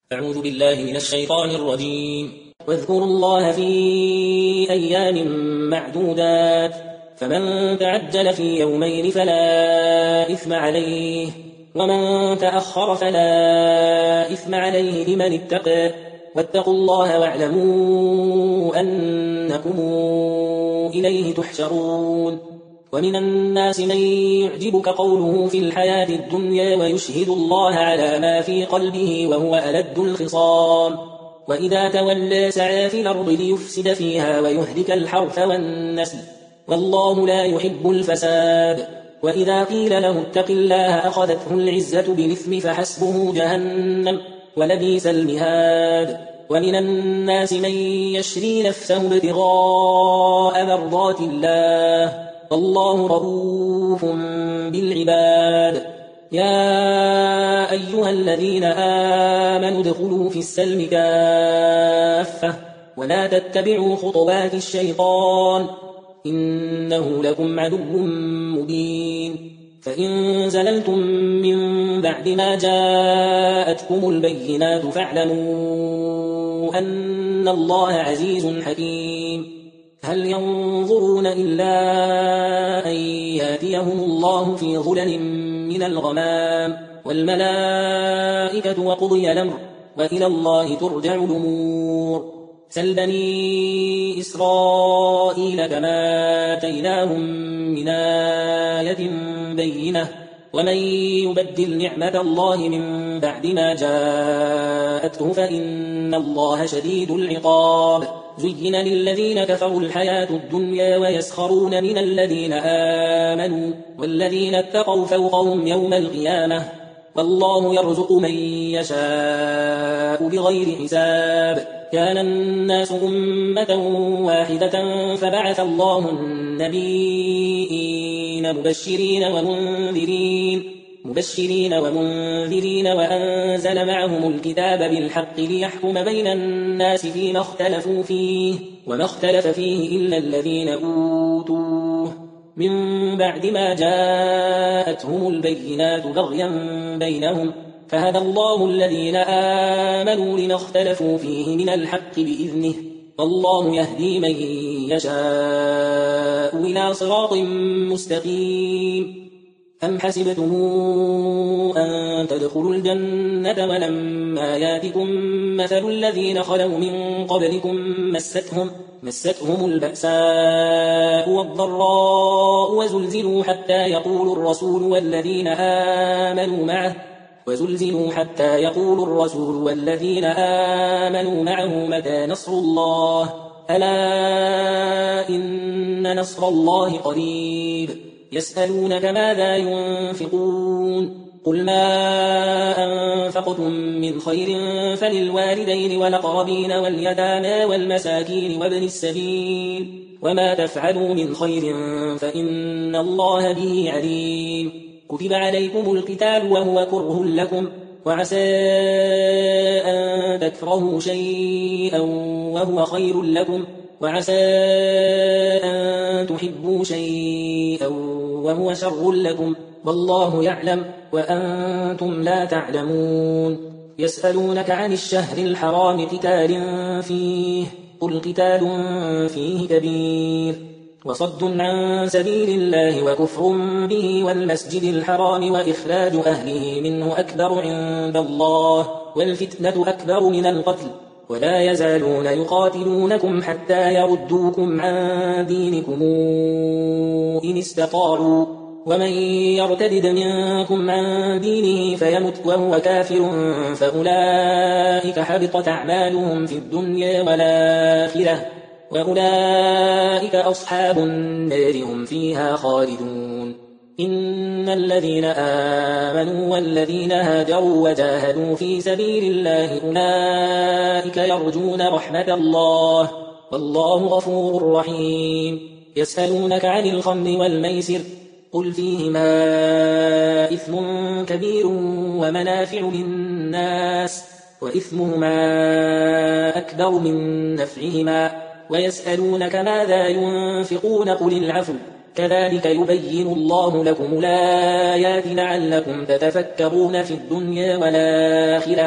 أعوذ بالله من الشيطان الرجيم. واذكروا الله في أيام معدودات، فمن تعجل في يومين فلا إثم عليه، ومن تأخر فلا إثم عليه لمن اتقى. واتقوا الله واعلموا أنكم إليه تحشرون. ومن الناس من يعجبك قوله في الحياة الدنيا ويشهد الله على ما في قلبه وهو ألد الخصام، وإذا تولى سعى في الأرض ليفسد فيها ويهلك الحرث والنسل، والله لا يحب الفساد. وإذا قيل له اتق الله أخذته العزة بالإثم فحسبه جهنم ولبئس المهاد. ومن الناس من يشري نفسه ابتغاء مرضات الله، والله رؤوف بالعباد. يا أيها الذين آمنوا ادخلوا في السلم كافة ولا تتبعوا خطوات الشيطان إنه لكم عدو مبين. فإن زللتم من بعد ما جاءتكم البينات فاعلموا أن الله عزيز حكيم. هل ينظرون إلا أن ياتيهم الله في ظلل من الغمام والملائكة وقضي الأمر وإلى الله ترجع الأمور. سل بني إسرائيل كما آتيناهم من آية بينة، ومن يبدل نعمة الله من بعد ما جاءته فإن الله شديد العقاب. زين للذين كفروا الحياة الدنيا ويسخرون من الذين آمنوا والذين اتقوا فوقهم يوم القيامة، والله يرزق من يشاء بغير حساب. كان الناس أمة واحدة فبعث الله النبيين مبشرين ومنذرين وأنزل معهم الكتاب بالحق ليحكم بين الناس فيما اختلفوا فيه، وما اختلف فيه إلا الذين أوتوه من بعد ما جاءتهم البينات بغيا بينهم، فهدى الله الذين آمنوا لما اختلفوا فيه من الحق بإذنه، والله يهدي من يشاء إلى صراط مستقيم. أم حسبتم أن تدخلوا الجنة ولما ياتكم مثل الذين خلوا من قبلكم مستهم البأساء والضراء وزلزلوا حتى يقول الرسول والذين آمنوا معه متى نصر الله، ألا إن نصر الله قريب. يسألونك ماذا ينفقون قل ما أنفقتم من خير فللوالدين والأقربين واليتامى والمساكين وابن السبيل، وما تفعلوا من خير فإن الله به عليم. كتب عليكم القتال وهو كره لكم، وعسى أن تكرهوا شيئا وهو خير لكم، وعسى أن تحبوا شيئا وهو شر لكم، والله يعلم وأنتم لا تعلمون. يسألونك عن الشهر الحرام قتال فيه قل قتال فيه كبير وصد عن سبيل الله وكفر به والمسجد الحرام وإخراج أهله منه أكبر عند الله والفتنة أكبر من القتل، ولا يزالون يقاتلونكم حتى يردوكم عن دينكم إن استطاعوا، ومن يرتد منكم عن دينه فيمت وهو كافر فأولئك حبطت أعمالهم في الدنيا والآخرة، وأولئك أصحاب النار هم فيها خالدون. إن الذين آمنوا والذين هاجروا وجاهدوا في سبيل الله أولئك يرجون رحمة الله، والله غفور رحيم. يسألونك عن الخمر والميسر قل فيهما إثم كبير ومنافع للناس وإثمهما أكبر من نفعهما، ويسألونك ماذا ينفقون قل العفو كذلك يبين الله لكم الآيات لعلكم تتفكرون في الدنيا والآخرة.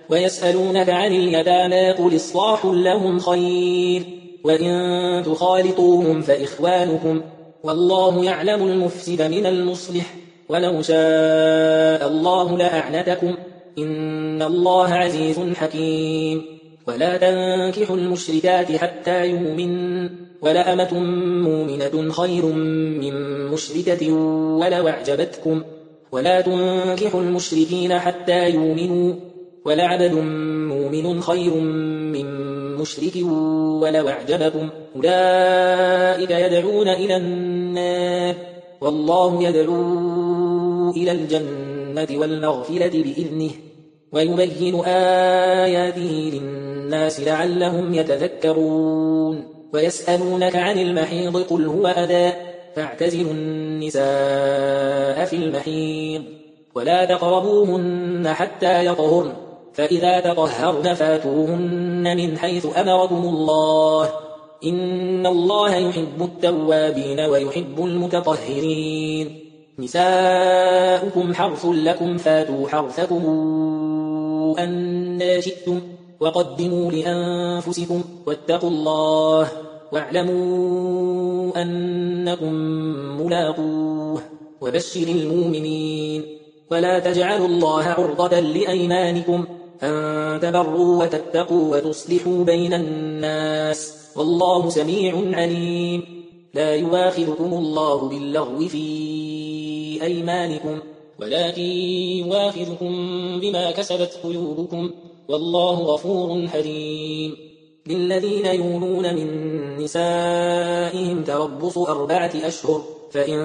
ويسألونك عن اليتامى قل إصلاح لهم خير وإن تخالطوهم فإخوانكم والله يعلم المفسد من المصلح ولو شاء الله لأعنتكم إن الله عزيز حكيم ولا تنكحوا المشركات حتى يؤمن ولأمة مؤمنة خير من مشركة ولو أعجبتكم ولا تنكحوا المشركين حتى يؤمنوا ولعبد مؤمن خير من مشرك ولو أعجبكم أولئك يدعون إلى النار والله يدعو إلى الجنة والمغفرة بإذنه ويبين آياته للناس لعلهم يتذكرون ويسألونك عن المحيض قل هو أذى فاعتزلوا النساء في المحيض ولا تقربوهن حتى يطهرن فإذا تطهرن فاتوهن من حيث أمركم الله إن الله يحب التوابين ويحب المتطهرين نساؤكم حرث لكم فاتوا حرثكم أن شئتم وقدموا لأنفسكم واتقوا الله واعلموا أنكم ملاقوه وبشر المؤمنين ولا تجعلوا الله عرضة لأيمانكم أن تبروا وتتقوا وتصلحوا بين الناس والله سميع عليم لا يواخذكم الله باللغو في أيمانكم ولكن يواخذكم بما كسبت قلوبكم والله غفور حليم للذين يولون من نسائهم تربص 4 أشهر فإن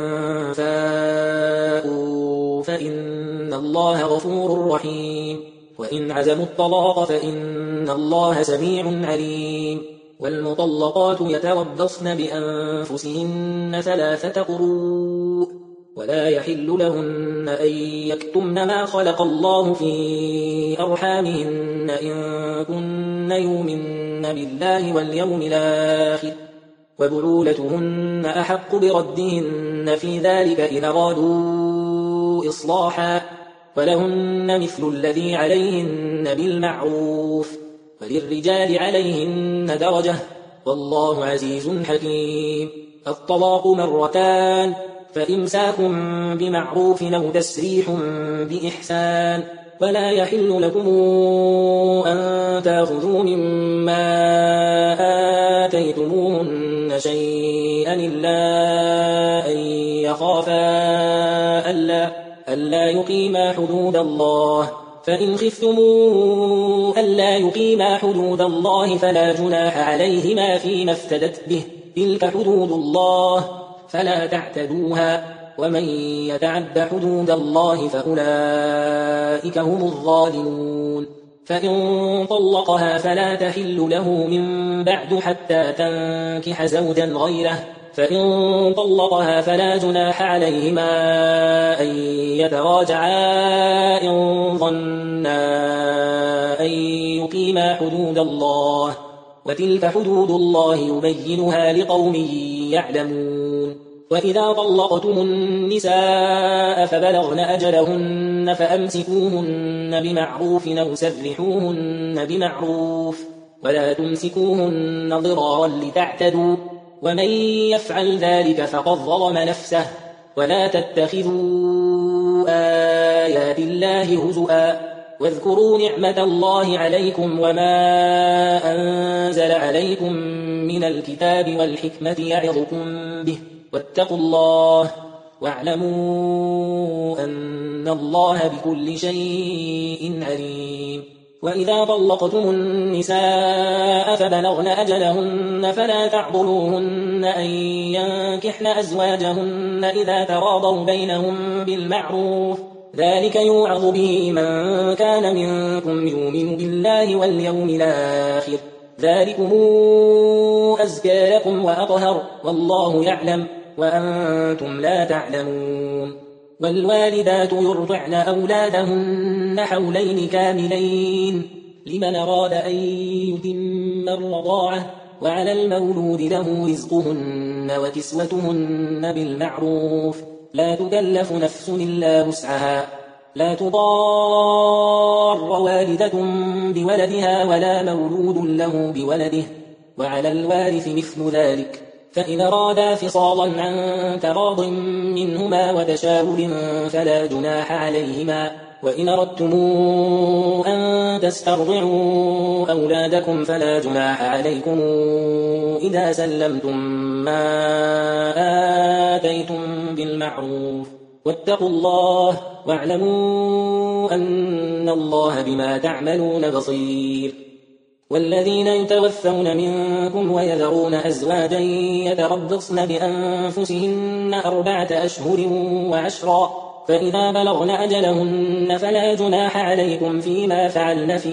فاءوا فإن الله غفور رحيم وإن عزموا الطلاق فإن الله سميع عليم والمطلقات يتربصن بأنفسهن 3 قروء ولا يحل لهن أن يكتمن ما خلق الله في أرحامهن إن كن يؤمن بالله واليوم الآخر وبعولتهن أحق بردهن في ذلك إن أرادوا إصلاحا ولهن مثل الذي عليهن بالمعروف وللرجال عليهن درجة والله عزيز حكيم الطلاق 2 مرتان فإمساك بمعروف أو تسريح بإحسان ولا يحل لكم أن تأخذوا مما آتيتموهن شيئا إلا أن يخافا ألا يقيما حدود الله فإن خفتموا ألا يقيما حدود الله فلا جناح عليهما فيما افتدت به تلك حدود الله فلا تعتدوها ومن يتعد حدود الله فأولئك هم الظالمون فإن طلقها فلا تحل له من بعد حتى تنكح زوجا غيره فإن طلقها فلا جناح عليهما أن يتراجعا إن ظنا أن يقيما حدود الله وتلك حدود الله يبينها لقوم يعلمون وإذا طلقتم النساء فبلغن أجلهن فأمسكوهن بمعروف أو سرحوهن بمعروف ولا تمسكوهن ضرارا لتعتدوا ومن يفعل ذلك فقد ظلم نفسه ولا تتخذوا آيات الله هزؤا واذكروا نعمة الله عليكم وما أنزل عليكم من الكتاب والحكمة يعظكم به واتقوا الله واعلموا أن الله بكل شيء عليم وإذا طلقتم النساء فبلغن أجلهن فلا تعضلوهن أن ينكحن أزواجهن إذا تراضوا بينهم بالمعروف ذلك يوعظ به من كان منكم يؤمن بالله واليوم الآخر ذلكم أزكى لكم وأطهر والله يعلم وأنتم لا تعلمون والوالدات يرضعن أولادهن حولين كاملين لمن أراد أن يتم الرضاعة وعلى المولود له رزقهن وكسوتهن بالمعروف لا تكلف نفس إلا وسعها لا تضار والدة بولدها ولا مولود له بولده، وعلى الوارث مثل ذلك، فإن أرادا فصالا عن تراض منهما وتشاور فلا جناح عليهما. وإن أردتم أن تسترضعوا أولادكم فلا جناح عليكم إذا سلمتم ما آتيتم بالمعروف، واتقوا الله واعلموا أن الله بما تعملون بصير. والذين يتوفون منكم ويذرون أزواجا يتربصن بأنفسهن 4 أشهر و10، فإذا بلغن أجلهن فلا جناح عليكم فيما فعلن في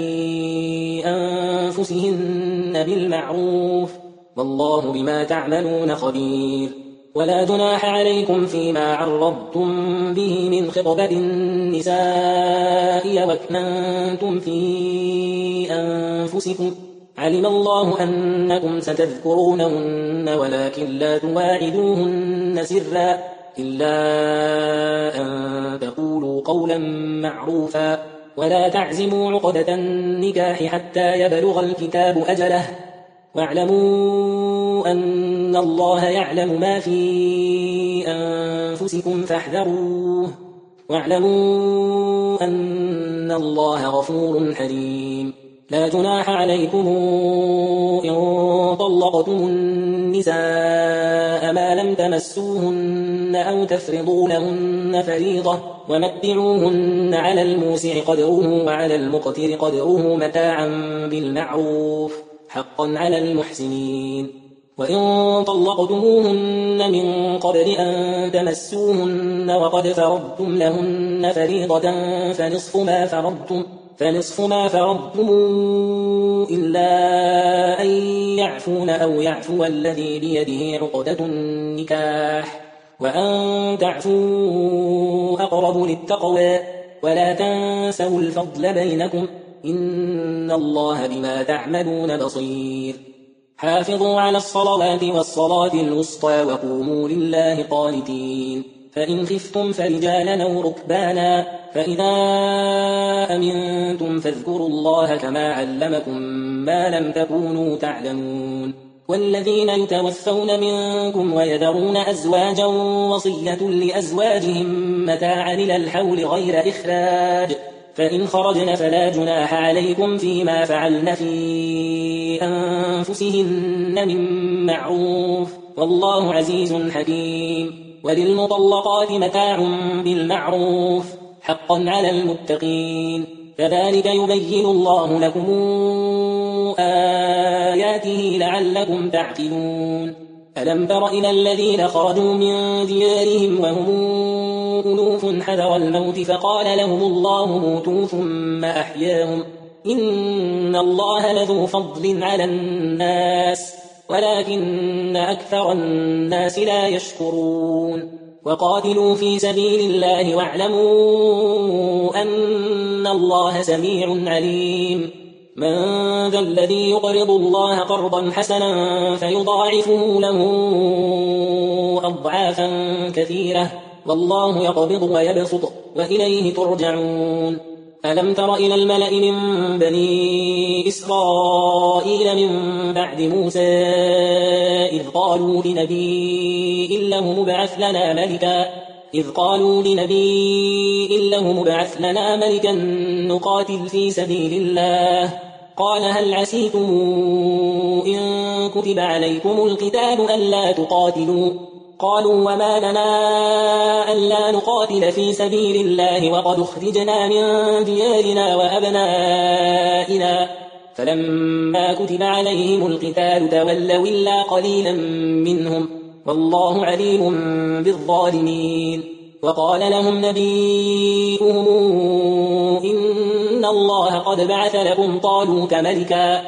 أنفسهن بالمعروف، والله بما تعملون خبير. ولا جناح عليكم فيما عرضتم به من خطبة النساء وأكننتم في أنفسكم، علم الله أنكم ستذكرونهن ولكن لا تواعدوهن سرا إلا أن تقولوا قولا معروفا، ولا تعزموا عقدة النكاح حتى يبلغ الكتاب أجله، واعلموا أن الله يعلم ما في أنفسكم فاحذروه، واعلموا أن الله غفور حليم. لا جناح عليكم إن طلقتم النساء ما لم تمسوهن أو تفرضوا لهن فريضة، ومتعوهن على الموسع قدره وعلى المقتر قدره متاعا بالمعروف، حقا على المحسنين. وإن طلقتموهن من قبل أن تمسوهن وقد فرضتم لهن فريضة فنصف ما فرضتم إلا أن يعفون أو يعفو الذي بيده عقدة النكاح، وأن تعفوا أقرب للتقوى، ولا تنسوا الفضل بينكم، إن الله بما تعملون بصير. حافظوا على الصلوات والصلاة الوسطى وقوموا لله قانتين. فإن خفتم فرجالا أو ركبانا، فإذا أمنتم فاذكروا الله كما علمكم ما لم تكونوا تعلمون. والذين يتوفون منكم ويذرون أزواجا وصية لأزواجهم متاعا إلى الحول غير إخراج، فإن خرجن فلا جناح عليكم فيما فعلن في أنفسهن من معروف، والله عزيز حكيم. وللمطلقات متاع بالمعروف، حقا على المتقين. كذلك يبين الله لكم آياته لعلكم تعقلون. ألم تر إلى الذين خرجوا من ديارهم وهم ألوف حذر الموت فقال لهم الله موتوا ثم أحياهم، إن الله لذو فضل على الناس ولكن أكثر الناس لا يشكرون. وقاتلوا في سبيل الله واعلموا أن الله سميع عليم. من ذا الذي يقرض الله قرضا حسنا فيضاعفه له أضعافا كثيرة، والله يقبض ويبسط وإليه ترجعون. ألم تر إلى الملأ من بني إسرائيل من بعد موسى إذ قالوا لنبي له مبعث لنا ملكا نقاتل في سبيل الله، قال هل عسيتم إن كتب عليكم القتال ألا تقاتلوا؟ قالوا وما لنا ألا نقاتل في سبيل الله وقد أخرجنا من ديارنا وأبنائنا، فلما كتب عليهم القتال تولوا إلا قليلا منهم، والله عليم بالظالمين. وقال لهم نبيهم إن الله قد بعث لكم طالوت ملكا،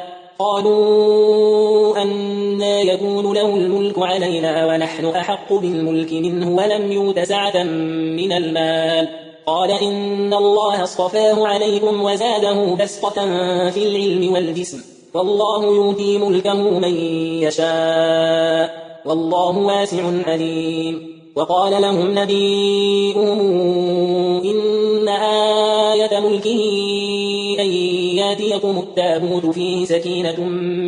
قالوا أنى يكون له الملك علينا ونحن أحق بالملك منه ولم يؤت سعة من المال، قال إن الله اصطفاه عليكم وزاده بسطة في العلم والجسم، والله يؤتي ملكه من يشاء، والله واسع عليم. وقال لهم نبيهم إن آية ملكه أن ياتيكم التابوت فيه سكينة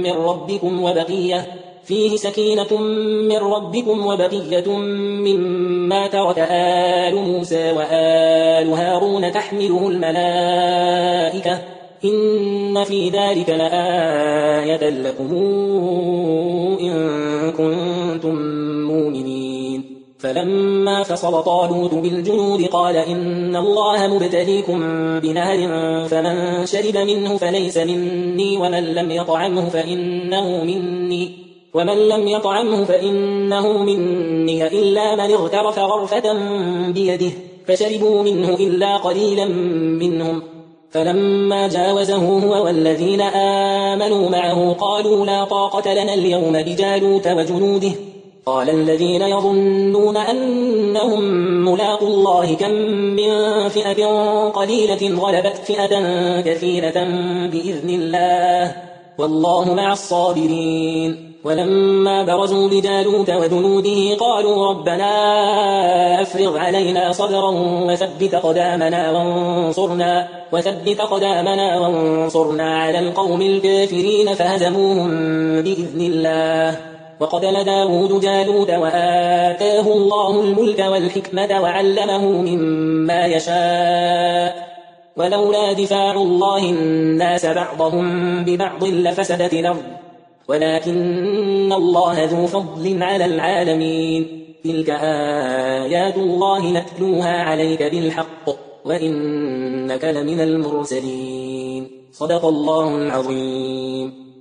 من ربكم وبقية مما ترك آل موسى وآل هارون تحمله الملائكة إن في ذلك لآية لكم إن كنتم مؤمنين. فلما فصل طالوت بالجنود قال إن الله مبتليكم بنهر فمن شرب منه فليس مني ومن لم يطعمه فإنه مني إلا من اغترف غرفة بيده فشربوا منه إلا قليلا منهم. فلما جاوزه هو والذين آمنوا معه قالوا لا طاقة لنا اليوم بجالوت وجنوده. قال الذين يظنون أنهم ملاقوا الله كم من فئة قليلة غلبت فئة كثيرة بإذن الله والله مع الصابرين. ولما برزوا لجالوت وجنوده قالوا ربنا أفرغ علينا صبرا وثبت قدامنا وانصرنا على القوم الكافرين فهزموهم بإذن الله. وقتل داود جالوت وآتاه الله الملك والحكمة وعلمه مما يشاء ولولا دفاع الله الناس بعضهم ببعض لفسدت الأرض ولكن الله ذو فضل على العالمين. تلك آيات الله نتلوها عليك بالحق وإنك لمن المرسلين. صدق الله العظيم.